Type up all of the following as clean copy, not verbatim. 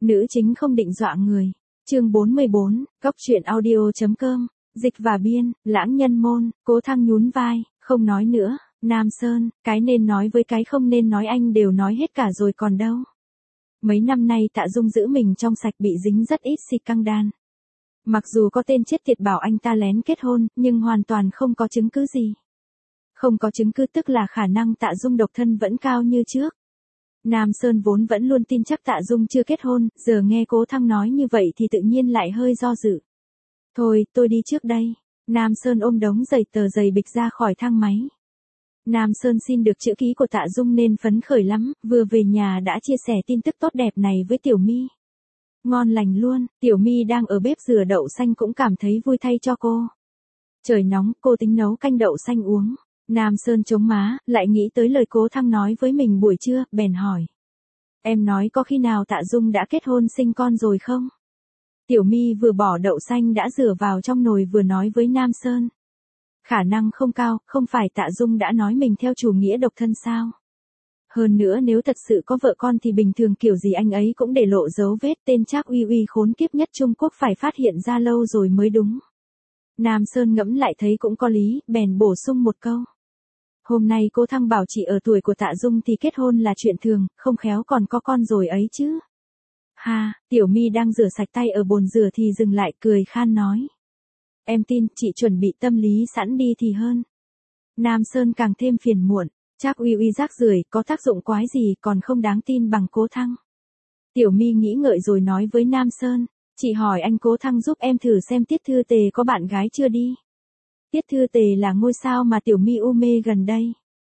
Nữ chính không định dọa người. Chương 44, Cốc truyện audio.com, dịch và biên, Lãng Nhân Môn. Cố Thăng nhún vai, không nói nữa. Nam Sơn, cái nên nói với cái không nên nói anh đều nói hết cả rồi còn đâu. Mấy năm nay Tạ Dung giữ mình trong sạch, bị dính rất ít xì căng đan. Mặc dù có tên chết tiệt bảo anh ta lén kết hôn, nhưng hoàn toàn không có chứng cứ gì. Không có chứng cứ tức là khả năng Tạ Dung độc thân vẫn cao như trước. Nam Sơn vốn vẫn luôn tin chắc Tạ Dung chưa kết hôn, giờ nghe Cố Thăng nói như vậy thì tự nhiên lại hơi do dự. Thôi, tôi đi trước đây. Nam Sơn ôm đống giày tờ giày bịch ra khỏi thang máy. Nam Sơn xin được chữ ký của Tạ Dung nên phấn khởi lắm, vừa về nhà đã chia sẻ tin tức tốt đẹp này với Tiểu My. Ngon lành luôn, Tiểu My đang ở bếp rửa đậu xanh cũng cảm thấy vui thay cho cô. Trời nóng, cô tính nấu canh đậu xanh uống. Nam Sơn chống má, lại nghĩ tới lời Cố Thăng nói với mình buổi trưa, bèn hỏi. Em nói có khi nào Tạ Dung đã kết hôn sinh con rồi không? Tiểu My vừa bỏ đậu xanh đã rửa vào trong nồi vừa nói với Nam Sơn. Khả năng không cao, không phải Tạ Dung đã nói mình theo chủ nghĩa độc thân sao? Hơn nữa nếu thật sự có vợ con thì bình thường kiểu gì anh ấy cũng để lộ dấu vết, tên Trác Uy Uy khốn kiếp nhất Trung Quốc phải phát hiện ra lâu rồi mới đúng. Nam Sơn ngẫm lại thấy cũng có lý, bèn bổ sung một câu. Hôm nay Cố Thăng bảo chị ở tuổi của Tạ Dung thì kết hôn là chuyện thường, không khéo còn có con rồi ấy chứ. Ha, Tiểu My đang rửa sạch tay ở bồn rửa thì dừng lại cười khan nói. Em tin, chị chuẩn bị tâm lý sẵn đi thì hơn. Nam Sơn càng thêm phiền muộn, Trác Uy Uy rác rưởi, có tác dụng quái gì còn không đáng tin bằng Cố Thăng. Tiểu My nghĩ ngợi rồi nói với Nam Sơn, chị hỏi anh Cố Thăng giúp em thử xem Tiết Thư Tề có bạn gái chưa đi. Tiết Thư Tề là ngôi sao mà Tiểu My u mê gần đây.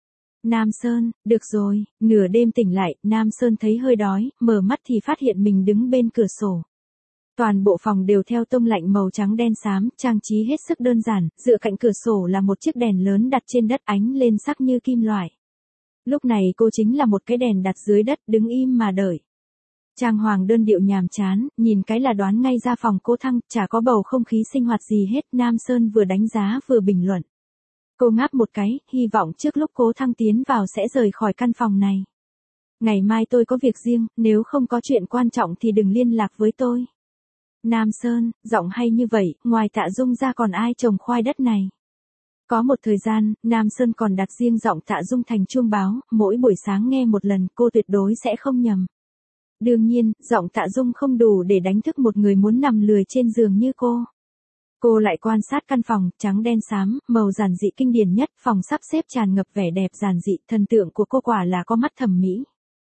Nam Sơn, được rồi, nửa đêm tỉnh lại, Nam Sơn thấy hơi đói, mở mắt thì phát hiện mình đứng bên cửa sổ. Toàn bộ phòng đều theo tông lạnh màu trắng đen xám, trang trí hết sức đơn giản, dựa cạnh cửa sổ là một chiếc đèn lớn đặt trên đất ánh lên sắc như kim loại. Lúc này cô chính là một cái đèn đặt dưới đất, đứng im mà đợi. Trang hoàng đơn điệu nhàm chán, nhìn cái là đoán ngay ra phòng Cố Thăng, chả có bầu không khí sinh hoạt gì hết. Nam Sơn vừa đánh giá vừa bình luận. Cô ngáp một cái, hy vọng trước lúc Cố Thăng tiến vào sẽ rời khỏi căn phòng này. Ngày mai tôi có việc riêng, nếu không có chuyện quan trọng thì đừng liên lạc với tôi. Nam Sơn, giọng hay như vậy, ngoài Tạ Dung ra còn ai trồng khoai đất này? Có một thời gian, Nam Sơn còn đặt riêng giọng Tạ Dung thành chuông báo, mỗi buổi sáng nghe một lần cô tuyệt đối sẽ không nhầm. Đương nhiên, giọng Tạ Dung không đủ để đánh thức một người muốn nằm lười trên giường như cô. Cô lại quan sát căn phòng, trắng đen xám, màu giản dị kinh điển nhất, phòng sắp xếp tràn ngập vẻ đẹp giản dị, thần tượng của cô quả là có mắt thẩm mỹ.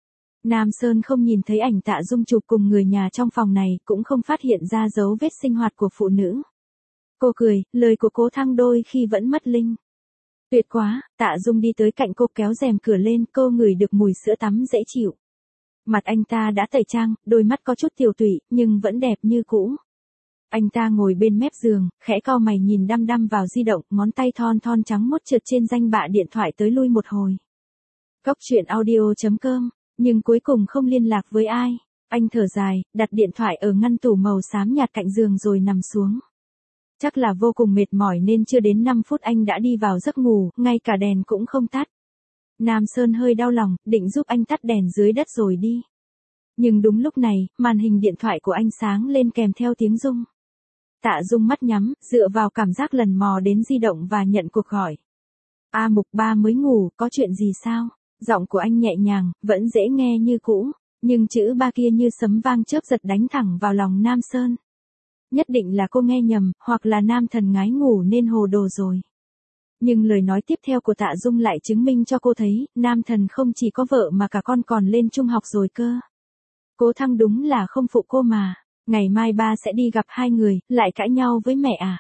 Nam Sơn không nhìn thấy ảnh Tạ Dung chụp cùng người nhà trong phòng này, cũng không phát hiện ra dấu vết sinh hoạt của phụ nữ. Cô cười, lời của Cố Thăng đôi khi vẫn mất linh. Tuyệt quá, Tạ Dung đi tới cạnh cô kéo rèm cửa lên, cô ngửi được mùi sữa tắm dễ chịu. Mặt anh ta đã tẩy trang, đôi mắt có chút tiều tụy, nhưng vẫn đẹp như cũ. Anh ta ngồi bên mép giường, khẽ cau mày nhìn đăm đăm vào di động, ngón tay thon thon trắng muốt trượt trên danh bạ điện thoại tới lui một hồi. Cốc truyện audio.com, nhưng cuối cùng không liên lạc với ai. Anh thở dài, đặt điện thoại ở ngăn tủ màu xám nhạt cạnh giường rồi nằm xuống. Chắc là vô cùng mệt mỏi nên chưa đến 5 phút anh đã đi vào giấc ngủ, ngay cả đèn cũng không tắt. Nam Sơn hơi đau lòng, định giúp anh tắt đèn dưới đất rồi đi. Nhưng đúng lúc này, màn hình điện thoại của anh sáng lên kèm theo tiếng rung. Tạ Dung mắt nhắm, dựa vào cảm giác lần mò đến di động và nhận cuộc gọi. A Mục, ba mới ngủ, có chuyện gì sao? Giọng của anh nhẹ nhàng, vẫn dễ nghe như cũ, nhưng chữ ba kia như sấm vang chớp giật đánh thẳng vào lòng Nam Sơn. Nhất định là cô nghe nhầm, hoặc là nam thần ngái ngủ nên hồ đồ rồi. Nhưng lời nói tiếp theo của Tạ Dung lại chứng minh cho cô thấy, nam thần không chỉ có vợ mà cả con còn lên trung học rồi cơ. Cố Thăng đúng là không phụ cô mà. Ngày mai ba sẽ đi gặp hai người, lại cãi nhau với mẹ à?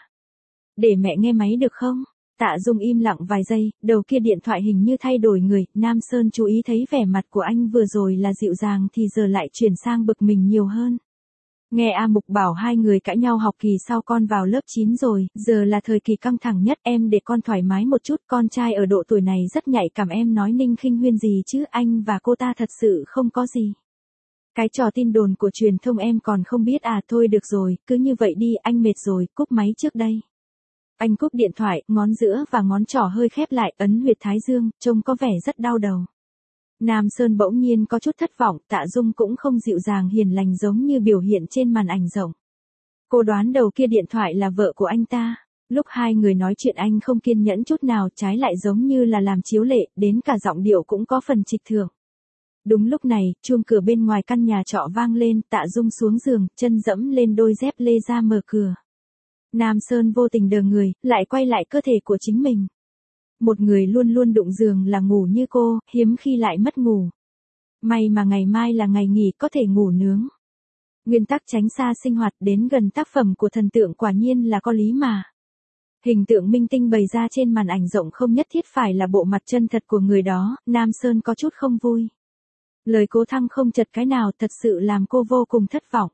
Để mẹ nghe máy được không? Tạ Dung im lặng vài giây, đầu kia điện thoại hình như thay đổi người, Nam Sơn chú ý thấy vẻ mặt của anh vừa rồi là dịu dàng thì giờ lại chuyển sang bực mình nhiều hơn. Nghe A Mục bảo hai người cãi nhau học kỳ sau con vào lớp 9 rồi, giờ là thời kỳ căng thẳng nhất, em để con thoải mái một chút, con trai ở độ tuổi này rất nhạy cảm, em nói Ninh Khinh Huyên gì chứ, anh và cô ta thật sự không có gì. Cái trò tin đồn của truyền thông em còn không biết à, thôi được rồi, cứ như vậy đi, anh mệt rồi, cúp máy trước đây. Anh cúp điện thoại, ngón giữa và ngón trỏ hơi khép lại, ấn huyệt thái dương, trông có vẻ rất đau đầu. Nam Sơn bỗng nhiên có chút thất vọng, Tạ Dung cũng không dịu dàng hiền lành giống như biểu hiện trên màn ảnh rộng. Cô đoán đầu kia điện thoại là vợ của anh ta. Lúc hai người nói chuyện anh không kiên nhẫn chút nào, trái lại giống như là làm chiếu lệ, đến cả giọng điệu cũng có phần trịch thượng. Đúng lúc này, chuông cửa bên ngoài căn nhà trọ vang lên, Tạ Dung xuống giường, chân dẫm lên đôi dép lê ra mở cửa. Nam Sơn vô tình đờ người, lại quay lại cơ thể của chính mình. Một người luôn luôn đụng giường là ngủ như cô, hiếm khi lại mất ngủ. May mà ngày mai là ngày nghỉ có thể ngủ nướng. Nguyên tắc tránh xa sinh hoạt đến gần tác phẩm của thần tượng quả nhiên là có lý mà. Hình tượng minh tinh bày ra trên màn ảnh rộng không nhất thiết phải là bộ mặt chân thật của người đó, Nam Sơn có chút không vui. Lời Cố Thăng không chật cái nào thật sự làm cô vô cùng thất vọng.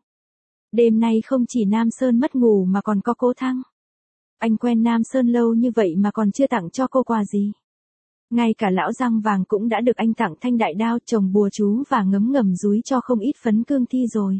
Đêm nay không chỉ Nam Sơn mất ngủ mà còn có Cố Thăng. Anh quen Nam Sơn lâu như vậy mà còn chưa tặng cho cô quà gì. Ngay cả lão răng vàng cũng đã được anh tặng thanh đại đao, trồng bùa chú và ngấm ngầm dúi cho không ít phấn cương thi rồi.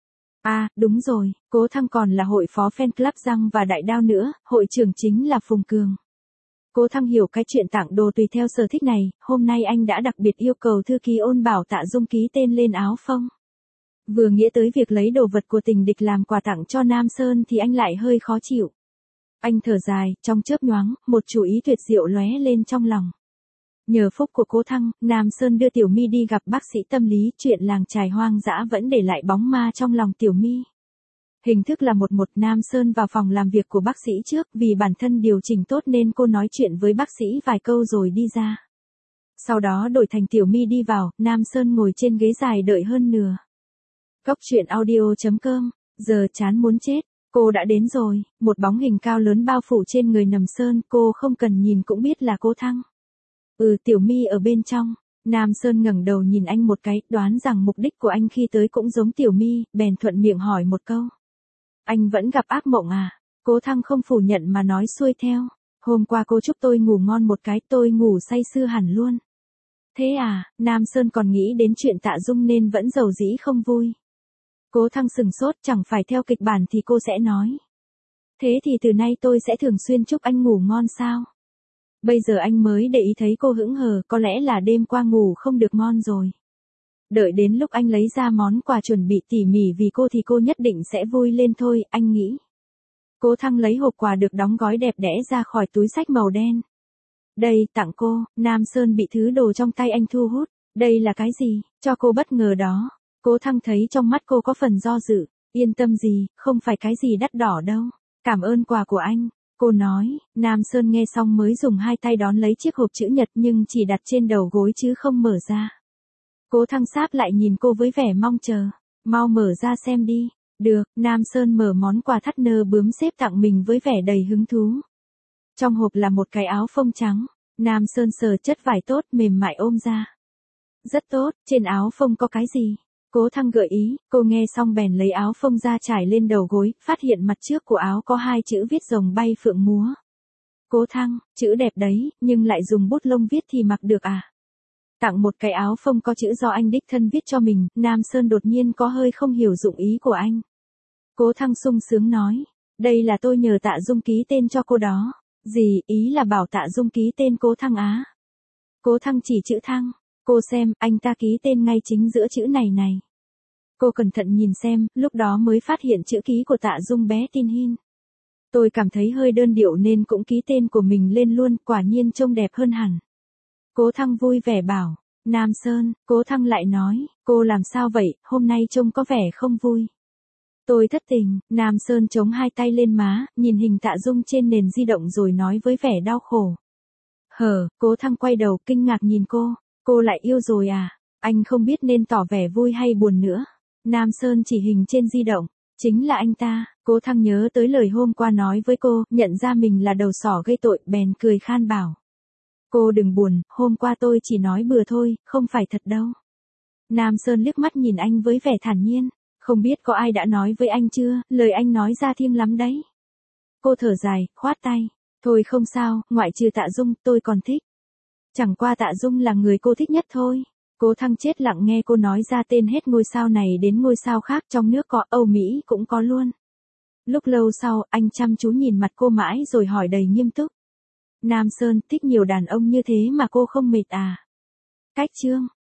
À, đúng rồi, Cố Thăng còn là hội phó fan club răng và đại đao nữa, hội trưởng chính là Phùng Cường. Cố Thăng hiểu cái chuyện tặng đồ tùy theo sở thích này, hôm nay anh đã đặc biệt yêu cầu thư ký Ôn bảo Tạ Dung ký tên lên áo phông. Vừa nghĩ tới việc lấy đồ vật của tình địch làm quà tặng cho Nam Sơn thì anh lại hơi khó chịu. Anh thở dài, trong chớp nhoáng, một chủ ý tuyệt diệu lóe lên trong lòng. Nhờ phúc của Cố Thăng, Nam Sơn đưa Tiểu My đi gặp bác sĩ tâm lý, chuyện làng chài hoang dã vẫn để lại bóng ma trong lòng Tiểu My. Hình thức là một Nam Sơn vào phòng làm việc của bác sĩ trước, vì bản thân điều chỉnh tốt nên cô nói chuyện với bác sĩ vài câu rồi đi ra. Sau đó đổi thành Tiểu My đi vào, Nam Sơn ngồi trên ghế dài đợi hơn nửa. Góc truyện audio.com, giờ chán muốn chết. Cô đã đến rồi, một bóng hình cao lớn bao phủ trên người Nầm Sơn, cô không cần nhìn cũng biết là Cố Thăng. Tiểu My ở bên trong. Nam Sơn ngẩng đầu nhìn anh một cái, đoán rằng mục đích của anh khi tới cũng giống Tiểu My, bèn thuận miệng hỏi một câu. Anh vẫn gặp ác mộng à? Cố Thăng không phủ nhận mà nói xuôi theo. Hôm qua cô chúc tôi ngủ ngon một cái, tôi ngủ say sưa hẳn luôn. Thế à? Nam Sơn còn nghĩ đến chuyện Tạ Dung nên vẫn giàu dĩ không vui. Cố Thăng sừng sốt, chẳng phải theo kịch bản thì cô sẽ nói. Thế thì từ nay tôi sẽ thường xuyên chúc anh ngủ ngon sao? Bây giờ anh mới để ý thấy cô hững hờ, có lẽ là đêm qua ngủ không được ngon rồi. Đợi đến lúc anh lấy ra món quà chuẩn bị tỉ mỉ vì cô thì cô nhất định sẽ vui lên thôi, anh nghĩ. Cố Thăng lấy hộp quà được đóng gói đẹp đẽ ra khỏi túi xách màu đen. Đây, tặng cô. Nam Sơn bị thứ đồ trong tay anh thu hút. Đây là cái gì? Cho cô bất ngờ đó. Cố Thăng thấy trong mắt cô có phần do dự. Yên tâm gì, không phải cái gì đắt đỏ đâu. Cảm ơn quà của anh. Cô nói. Nam Sơn nghe xong mới dùng hai tay đón lấy chiếc hộp chữ nhật nhưng chỉ đặt trên đầu gối chứ không mở ra. Cố Thăng sáp lại nhìn cô với vẻ mong chờ. Mau mở ra xem đi. Được, Nam Sơn mở món quà thắt nơ bướm xếp tặng mình với vẻ đầy hứng thú. Trong hộp là một cái áo phông trắng. Nam Sơn sờ chất vải tốt mềm mại ôm ra. Rất tốt, trên áo phông có cái gì? Cố Thăng gợi ý, cô nghe xong bèn lấy áo phông ra trải lên đầu gối, phát hiện mặt trước của áo có hai chữ viết rồng bay phượng múa. Cố Thăng, chữ đẹp đấy, nhưng lại dùng bút lông viết thì mặc được à? Tặng một cái áo phông có chữ do anh đích thân viết cho mình, Nam Sơn đột nhiên có hơi không hiểu dụng ý của anh. Cố Thăng sung sướng nói, đây là tôi nhờ Tạ Dung ký tên cho cô đó. Gì, ý là bảo Tạ Dung ký tên Cố Thăng á? Cố Thăng chỉ chữ Thăng, cô xem, anh ta ký tên ngay chính giữa chữ này này. Cô cẩn thận nhìn xem, lúc đó mới phát hiện chữ ký của Tạ Dung bé tin hin. Tôi cảm thấy hơi đơn điệu nên cũng ký tên của mình lên luôn, quả nhiên trông đẹp hơn hẳn. Cố Thăng vui vẻ bảo, Nam Sơn, Cố Thăng lại nói, cô làm sao vậy, hôm nay trông có vẻ không vui. Tôi thất tình, Nam Sơn chống hai tay lên má, nhìn hình Tạ Dung trên nền di động rồi nói với vẻ đau khổ. Cố Thăng quay đầu kinh ngạc nhìn cô lại yêu rồi à, anh không biết nên tỏ vẻ vui hay buồn nữa. Nam Sơn chỉ hình trên di động, chính là anh ta. Cố Thăng nhớ tới lời hôm qua nói với cô, nhận ra mình là đầu sỏ gây tội, bèn cười khan bảo. Cô đừng buồn, hôm qua tôi chỉ nói bừa thôi, không phải thật đâu. Nam Sơn liếc mắt nhìn anh với vẻ thản nhiên, không biết có ai đã nói với anh chưa, lời anh nói ra thiêng lắm đấy. Cô thở dài, khoát tay, thôi không sao, ngoại trừ Tạ Dung, tôi còn thích. Chẳng qua Tạ Dung là người cô thích nhất thôi. Cố Thăng chết lặng nghe cô nói ra tên hết ngôi sao này đến ngôi sao khác, trong nước có, Âu Mỹ cũng có luôn. Lúc lâu sau, anh chăm chú nhìn mặt cô mãi rồi hỏi đầy nghiêm túc. Nam Sơn, thích nhiều đàn ông như thế mà cô không mệt à? Cách chương.